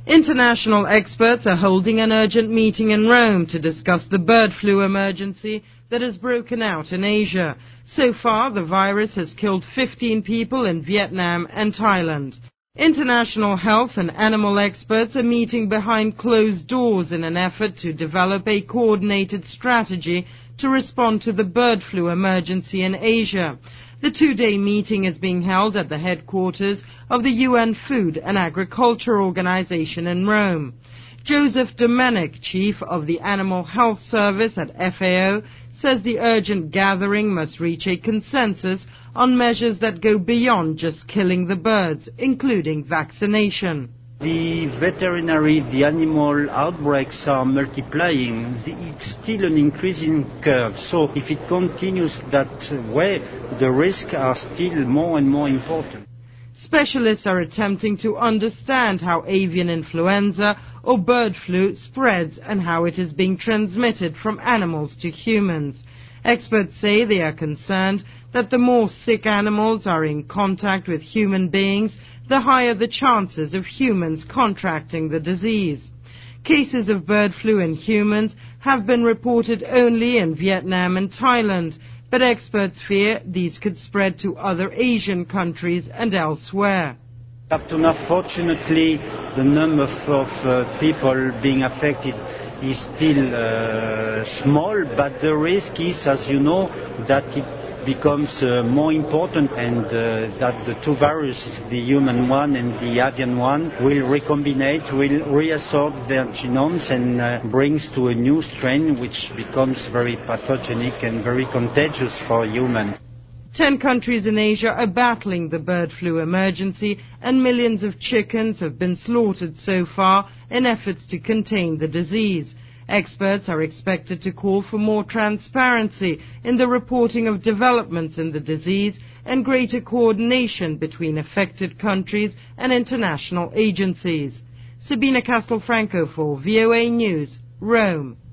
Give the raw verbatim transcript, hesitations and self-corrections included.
International experts are holding an urgent meeting in Rome to discuss the bird flu emergency that has broken out in Asia. So far, the virus has killed fifteen people in Vietnam and Thailand. International health and animal experts are meeting behind closed doors in an effort to develop a coordinated strategy to respond to the bird flu emergency in Asia. The two-day meeting is being held at the headquarters of the U N Food and Agriculture Organization in Rome. Joseph Domenic, chief of the Animal Health Service at F A O, says the urgent gathering must reach a consensus on measures that go beyond just killing the birds, including vaccination. The veterinary, the animal outbreaks are multiplying. It's still an increasing curve. So if it continues that way, the risks are still more and more important. Specialists are attempting to understand how avian influenza or bird flu spreads and how it is being transmitted from animals to humans. Experts say they are concerned that the more sick animals are in contact with human beings, the higher the chances of humans contracting the disease. Cases of bird flu in humans have been reported only in Vietnam and Thailand, but experts fear these could spread to other Asian countries and elsewhere. Up to now, fortunately, the number of uh, people being affected is still uh, small, but the risk is, as you know, that it becomes uh, more important and uh, that the two viruses, the human one and the avian one, will recombinate, will reassort their genomes and uh, brings to a new strain which becomes very pathogenic and very contagious for humans. Ten countries in Asia are battling the bird flu emergency, and millions of chickens have been slaughtered so far in efforts to contain the disease. Experts are expected to call for more transparency in the reporting of developments in the disease and greater coordination between affected countries and international agencies. Sabina Castelfranco for V O A News, Rome.